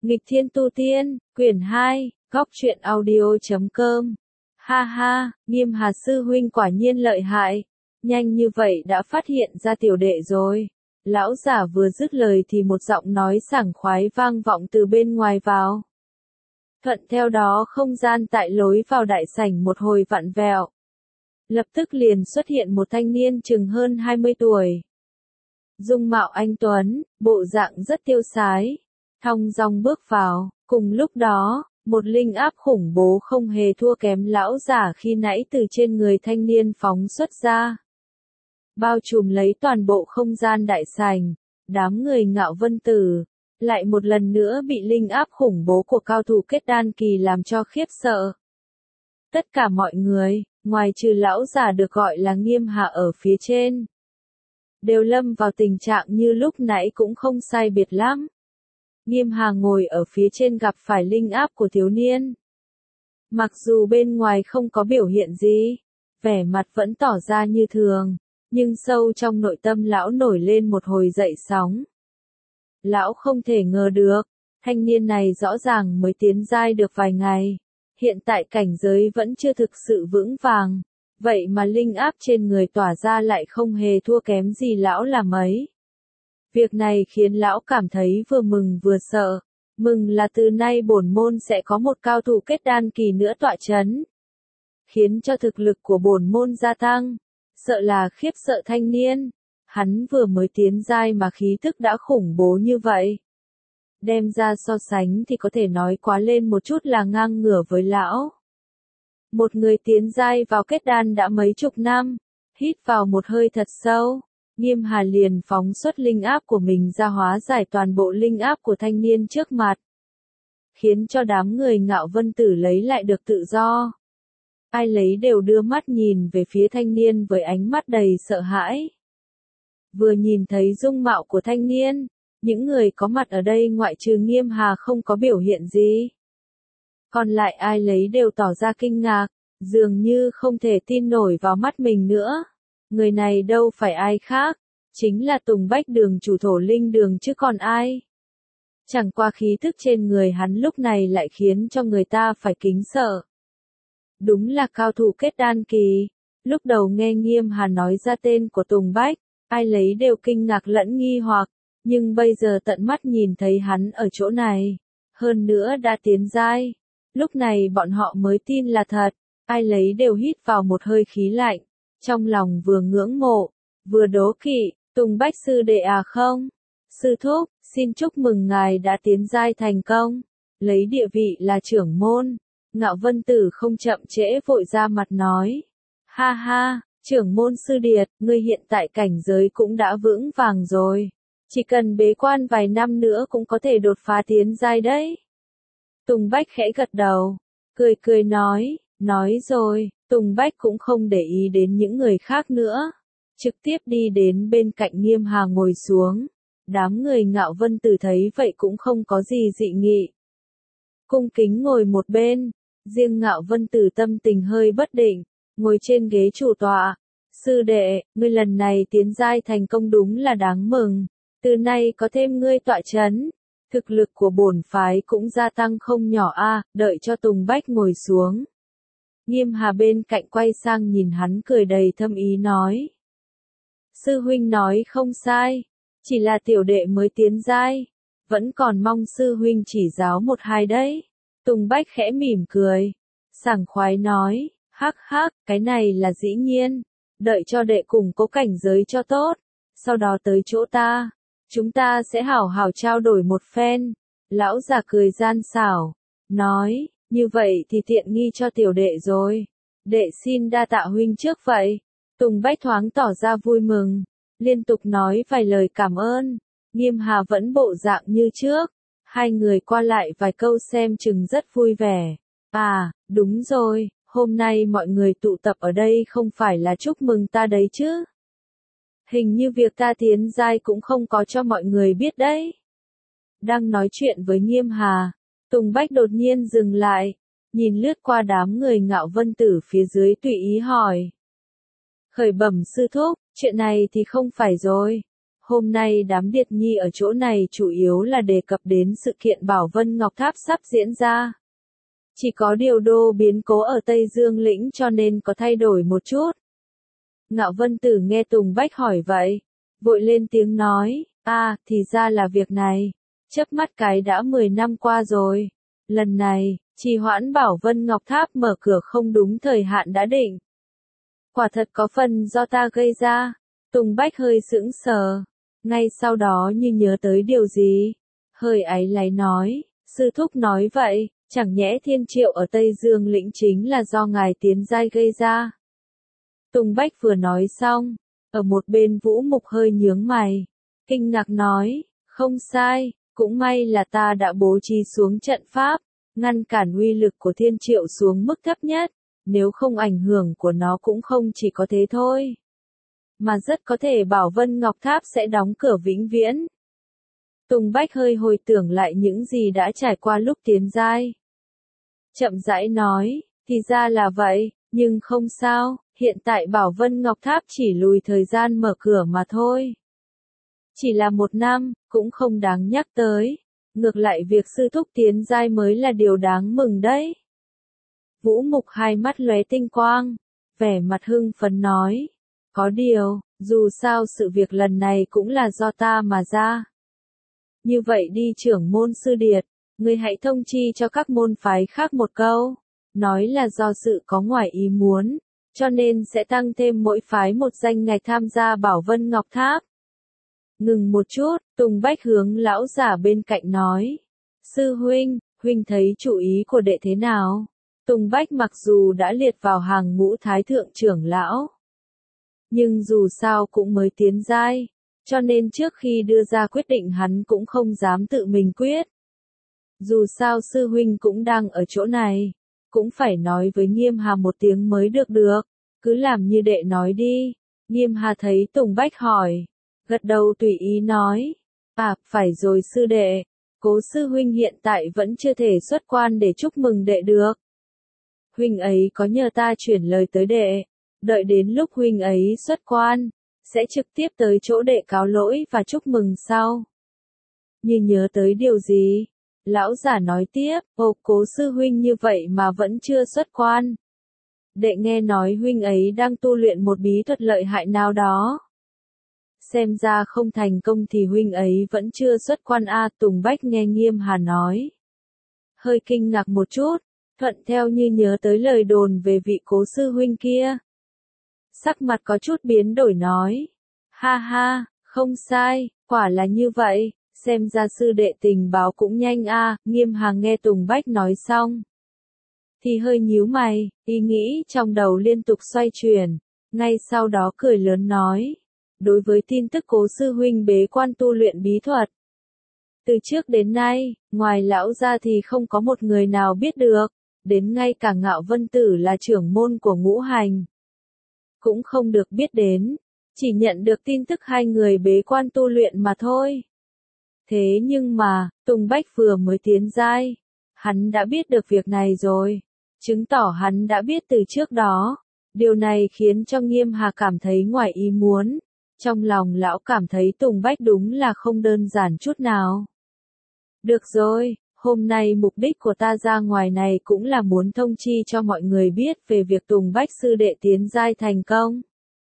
Nghịch thiên tu tiên, quyển 2, góc truyện audio.com. Ha ha, Nghiêm Hà sư huynh quả nhiên lợi hại. Nhanh như vậy đã phát hiện ra tiểu đệ rồi. Lão giả vừa dứt lời thì một giọng nói sảng khoái vang vọng từ bên ngoài vào. Thuận theo đó không gian tại lối vào đại sảnh một hồi vặn vẹo. Lập tức liền xuất hiện một thanh niên chừng hơn 20 tuổi. Dung mạo anh tuấn, bộ dạng rất tiêu sái. Thong dong bước vào, cùng lúc đó, một linh áp khủng bố không hề thua kém lão giả khi nãy từ trên người thanh niên phóng xuất ra. Bao trùm lấy toàn bộ không gian đại sảnh, đám người Ngạo Vân Tử, lại một lần nữa bị linh áp khủng bố của cao thủ kết đan kỳ làm cho khiếp sợ. Tất cả mọi người, ngoài trừ lão giả được gọi là Nghiêm Hà ở phía trên, đều lâm vào tình trạng như lúc nãy cũng không sai biệt lắm. Nghiêm Hà ngồi ở phía trên gặp phải linh áp của thiếu niên. Mặc dù bên ngoài không có biểu hiện gì, vẻ mặt vẫn tỏ ra như thường, nhưng sâu trong nội tâm lão nổi lên một hồi dậy sóng. Lão không thể ngờ được, thanh niên này rõ ràng mới tiến giai được vài ngày, hiện tại cảnh giới vẫn chưa thực sự vững vàng, vậy mà linh áp trên người tỏa ra lại không hề thua kém gì lão là mấy. Việc này khiến lão cảm thấy vừa mừng vừa sợ, mừng là từ nay bổn môn sẽ có một cao thủ kết đan kỳ nữa tọa chấn, khiến cho thực lực của bổn môn gia tăng, sợ là khiếp sợ thanh niên, hắn vừa mới tiến giai mà khí thức đã khủng bố như vậy. Đem ra so sánh thì có thể nói quá lên một chút là ngang ngửa với lão. Một người tiến giai vào kết đan đã mấy chục năm, hít vào một hơi thật sâu. Nghiêm Hà liền phóng xuất linh áp của mình ra hóa giải toàn bộ linh áp của thanh niên trước mặt, khiến cho đám người Ngạo Vân Tử lấy lại được tự do. Ai lấy đều đưa mắt nhìn về phía thanh niên với ánh mắt đầy sợ hãi. Vừa nhìn thấy dung mạo của thanh niên, những người có mặt ở đây ngoại trừ Nghiêm Hà không có biểu hiện gì. Còn lại ai lấy đều tỏ ra kinh ngạc, dường như không thể tin nổi vào mắt mình nữa. Người này đâu phải ai khác, chính là Tùng Bách Đường chủ Thổ Linh Đường chứ còn ai. Chẳng qua khí thức trên người hắn lúc này lại khiến cho người ta phải kính sợ. Đúng là cao thủ kết đan kỳ. Lúc đầu nghe Nghiêm Hà nói ra tên của Tùng Bách, ai lấy đều kinh ngạc lẫn nghi hoặc, nhưng bây giờ tận mắt nhìn thấy hắn ở chỗ này, hơn nữa đã tiến giai, lúc này bọn họ mới tin là thật. Ai lấy đều hít vào một hơi khí lạnh, trong lòng vừa ngưỡng mộ, vừa đố kỵ. Tùng Bách sư đệ à không? Sư thúc, xin chúc mừng ngài đã tiến giai thành công, lấy địa vị là trưởng môn. Ngạo Vân Tử không chậm trễ vội ra mặt nói. Ha ha, trưởng môn sư điệt, ngươi hiện tại cảnh giới cũng đã vững vàng rồi. Chỉ cần bế quan vài năm nữa cũng có thể đột phá tiến giai đấy. Tùng Bách khẽ gật đầu, cười cười nói rồi, Tùng Bách cũng không để ý đến những người khác nữa. Trực tiếp đi đến bên cạnh Nghiêm Hà ngồi xuống. Đám người Ngạo Vân Tử thấy vậy cũng không có gì dị nghị. Cung kính ngồi một bên, riêng Ngạo Vân Tử tâm tình hơi bất định, ngồi trên ghế chủ tọa. Sư đệ, ngươi lần này tiến giai thành công đúng là đáng mừng, từ nay có thêm ngươi tọa chấn, thực lực của bổn phái cũng gia tăng không nhỏ a. Đợi cho Tùng Bách ngồi xuống, Nghiêm Hà bên cạnh quay sang nhìn hắn cười đầy thâm ý nói. Sư huynh nói không sai, chỉ là tiểu đệ mới tiến giai, vẫn còn mong sư huynh chỉ giáo một hai đấy. Tùng Bách khẽ mỉm cười, sảng khoái nói, hắc hắc, cái này là dĩ nhiên, đợi cho đệ củng cố cảnh giới cho tốt, sau đó tới chỗ ta, chúng ta sẽ hảo hảo trao đổi một phen. Lão già cười gian xảo, nói, như vậy thì tiện nghi cho tiểu đệ rồi, đệ xin đa tạ huynh trước vậy. Tùng Bách thoáng tỏ ra vui mừng, liên tục nói vài lời cảm ơn. Nghiêm Hà vẫn bộ dạng như trước, hai người qua lại vài câu xem chừng rất vui vẻ. À, đúng rồi, hôm nay mọi người tụ tập ở đây không phải là chúc mừng ta đấy chứ? Hình như việc ta tiến giai cũng không có cho mọi người biết đấy. Đang nói chuyện với Nghiêm Hà, Tùng Bách đột nhiên dừng lại, nhìn lướt qua đám người Ngạo Vân Tử phía dưới tùy ý hỏi. Khởi bẩm sư thúc, chuyện này thì không phải rồi. Hôm nay đám Điệt Nhi ở chỗ này chủ yếu là đề cập đến sự kiện Bảo Vân Ngọc Tháp sắp diễn ra. Chỉ có điều đô biến cố ở Tây Dương Lĩnh cho nên có thay đổi một chút. Ngạo Vân Tử nghe Tùng Bách hỏi vậy, vội lên tiếng nói, thì ra là việc này. Chớp mắt cái đã 10 năm qua rồi. Lần này, trì hoãn Bảo Vân Ngọc Tháp mở cửa không đúng thời hạn đã định. Quả thật có phần do ta gây ra. Tùng Bách hơi sững sờ. Ngay sau đó như nhớ tới điều gì. Hơi áy náy nói, sư thúc nói vậy, chẳng nhẽ Thiên Triệu ở Tây Dương Lĩnh chính là do ngài Tiến Giai gây ra. Tùng Bách vừa nói xong, ở một bên Vũ Mục hơi nhướng mày. Kinh ngạc nói, không sai, cũng may là ta đã bố trí xuống trận pháp, ngăn cản uy lực của Thiên Triệu xuống mức thấp nhất, nếu không ảnh hưởng của nó cũng không chỉ có thế thôi. Mà rất có thể Bảo Vân Ngọc Tháp sẽ đóng cửa vĩnh viễn. Tùng Bách hơi hồi tưởng lại những gì đã trải qua lúc Tiến Giai. Chậm rãi nói, thì ra là vậy, nhưng không sao, hiện tại Bảo Vân Ngọc Tháp chỉ lùi thời gian mở cửa mà thôi. Chỉ là 1 năm, cũng không đáng nhắc tới. Ngược lại việc sư thúc Tiến Giai mới là điều đáng mừng đấy. Vũ Mục hai mắt lóe tinh quang, vẻ mặt hưng phấn nói. Có điều, dù sao sự việc lần này cũng là do ta mà ra. Như vậy đi trưởng môn sư Điệt, ngươi hãy thông chi cho các môn phái khác một câu. Nói là do sự có ngoài ý muốn, cho nên sẽ tăng thêm mỗi phái một danh ngạch tham gia Bảo Vân Ngọc Tháp. Ngừng một chút, Tùng Bách hướng lão giả bên cạnh nói. Sư huynh, huynh thấy chủ ý của đệ thế nào? Tùng Bách mặc dù đã liệt vào hàng ngũ thái thượng trưởng lão, nhưng dù sao cũng mới tiến giai, cho nên trước khi đưa ra quyết định hắn cũng không dám tự mình quyết. Dù sao sư huynh cũng đang ở chỗ này, cũng phải nói với Nghiêm Hà một tiếng mới được, cứ làm như đệ nói đi. Nghiêm Hà thấy Tùng Bách hỏi, gật đầu tùy ý nói, phải rồi sư đệ, Cố sư huynh hiện tại vẫn chưa thể xuất quan để chúc mừng đệ được. Huynh ấy có nhờ ta chuyển lời tới đệ, đợi đến lúc huynh ấy xuất quan, sẽ trực tiếp tới chỗ đệ cáo lỗi và chúc mừng sau. Như nhớ tới điều gì, lão giả nói tiếp, Cố sư huynh như vậy mà vẫn chưa xuất quan. Đệ nghe nói huynh ấy đang tu luyện một bí thuật lợi hại nào đó. Xem ra không thành công thì huynh ấy vẫn chưa xuất quan a. Tùng Bách nghe Nghiêm Hà nói, hơi kinh ngạc một chút, thuận theo như nhớ tới lời đồn về vị Cố sư huynh kia. Sắc mặt có chút biến đổi nói, ha ha, không sai, quả là như vậy, xem ra sư đệ tình báo cũng nhanh a. Nghiêm Hà nghe Tùng Bách nói xong thì hơi nhíu mày, ý nghĩ trong đầu liên tục xoay chuyển, ngay sau đó cười lớn nói, đối với tin tức Cố sư huynh bế quan tu luyện bí thuật, từ trước đến nay, ngoài lão ra thì không có một người nào biết được, đến ngay cả Ngạo Vân Tử là trưởng môn của Ngũ Hành cũng không được biết đến, chỉ nhận được tin tức hai người bế quan tu luyện mà thôi. Thế nhưng mà, Tùng Bách vừa mới tiến giai, hắn đã biết được việc này rồi, chứng tỏ hắn đã biết từ trước đó. Điều này khiến cho Nghiêm Hà cảm thấy ngoài ý muốn, trong lòng lão cảm thấy Tùng Bách đúng là không đơn giản chút nào. Được rồi, hôm nay mục đích của ta ra ngoài này cũng là muốn thông chi cho mọi người biết về việc Tùng Bách sư đệ tiến giai thành công.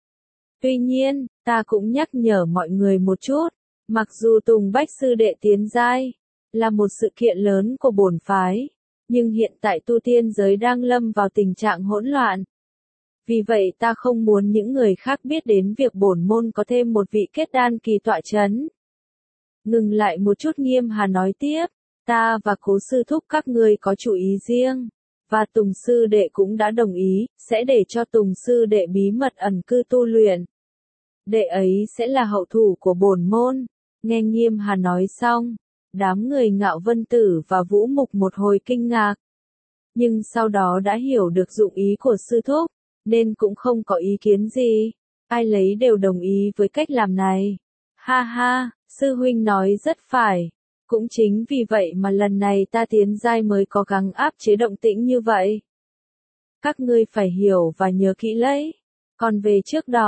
Tuy nhiên, ta cũng nhắc nhở mọi người một chút, mặc dù Tùng Bách sư đệ tiến giai là một sự kiện lớn của bổn phái, nhưng hiện tại tu tiên giới đang lâm vào tình trạng hỗn loạn. Vì vậy ta không muốn những người khác biết đến việc bổn môn có thêm một vị kết đan kỳ tọa chấn. Ngừng lại một chút Nghiêm Hà nói tiếp, ta và Cố sư thúc các ngươi có chủ ý riêng, và Tùng sư đệ cũng đã đồng ý, sẽ để cho Tùng sư đệ bí mật ẩn cư tu luyện. Đệ ấy sẽ là hậu thủ của bổn môn. Nghe Nghiêm Hà nói xong, đám người Ngạo Vân Tử và Vũ Mục một hồi kinh ngạc. Nhưng sau đó đã hiểu được dụng ý của sư thúc, nên cũng không có ý kiến gì. Ai lấy đều đồng ý với cách làm này. Ha ha, sư huynh nói rất phải. Cũng chính vì vậy mà lần này ta tiến giai mới có gắng áp chế động tĩnh như vậy. Các ngươi phải hiểu và nhớ kỹ lấy. Còn về trước đó,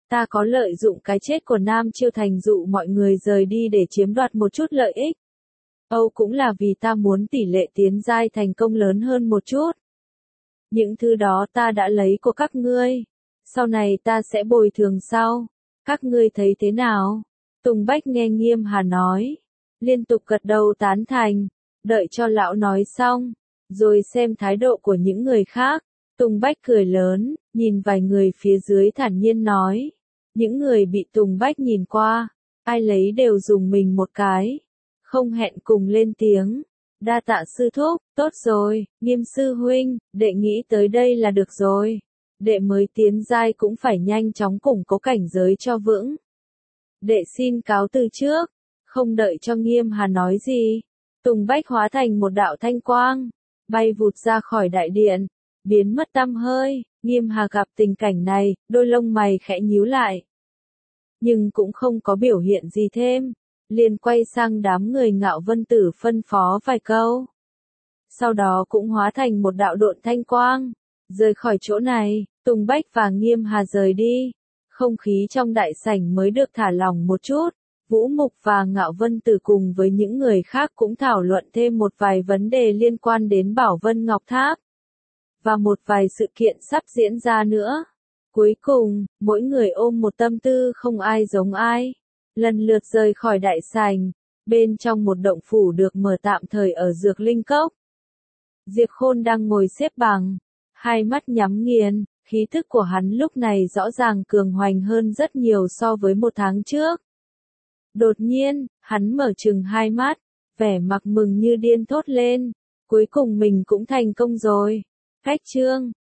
Ta có lợi dụng cái chết của Nam Chiêu Thành dụ mọi người rời đi để chiếm đoạt một chút lợi ích. Âu cũng là vì ta muốn tỷ lệ tiến giai thành công lớn hơn một chút. Những thứ đó ta đã lấy của các ngươi. Sau này ta sẽ bồi thường sau. Các ngươi thấy thế nào? Tùng Bách nghe Nghiêm Hà nói. Liên tục gật đầu tán thành. Đợi cho lão nói xong. Rồi xem thái độ của những người khác. Tùng Bách cười lớn, nhìn vài người phía dưới thản nhiên nói. Những người bị Tùng Bách nhìn qua. Ai lấy đều dùng mình một cái. Không hẹn cùng lên tiếng. Đa tạ sư thúc, tốt rồi, Nghiêm sư huynh, đệ nghĩ tới đây là được rồi. Đệ mới tiến giai cũng phải nhanh chóng củng cố cảnh giới cho vững. Đệ xin cáo từ trước, không đợi cho Nghiêm Hà nói gì. Tùng Bách hóa thành một đạo thanh quang, bay vụt ra khỏi đại điện, biến mất tăm hơi. Nghiêm Hà gặp tình cảnh này, đôi lông mày khẽ nhíu lại. Nhưng cũng không có biểu hiện gì thêm. Liền quay sang đám người Ngạo Vân Tử phân phó vài câu. Sau đó cũng hóa thành một đạo độn thanh quang. Rời khỏi chỗ này, Tùng Bách và Nghiêm Hà rời đi. Không khí trong đại sảnh mới được thả lỏng một chút. Vũ Mục và Ngạo Vân Tử cùng với những người khác cũng thảo luận thêm một vài vấn đề liên quan đến Bảo Vân Ngọc Tháp. Và một vài sự kiện sắp diễn ra nữa. Cuối cùng, mỗi người ôm một tâm tư không ai giống ai. Lần lượt rời khỏi đại sảnh, bên trong một động phủ được mở tạm thời ở Dược Linh Cốc. Diệp Khôn đang ngồi xếp bằng, hai mắt nhắm nghiền, khí thức của hắn lúc này rõ ràng cường hoành hơn rất nhiều so với một tháng trước. Đột nhiên, hắn mở trừng hai mắt, vẻ mặt mừng như điên thốt lên, cuối cùng mình cũng thành công rồi. Cách chương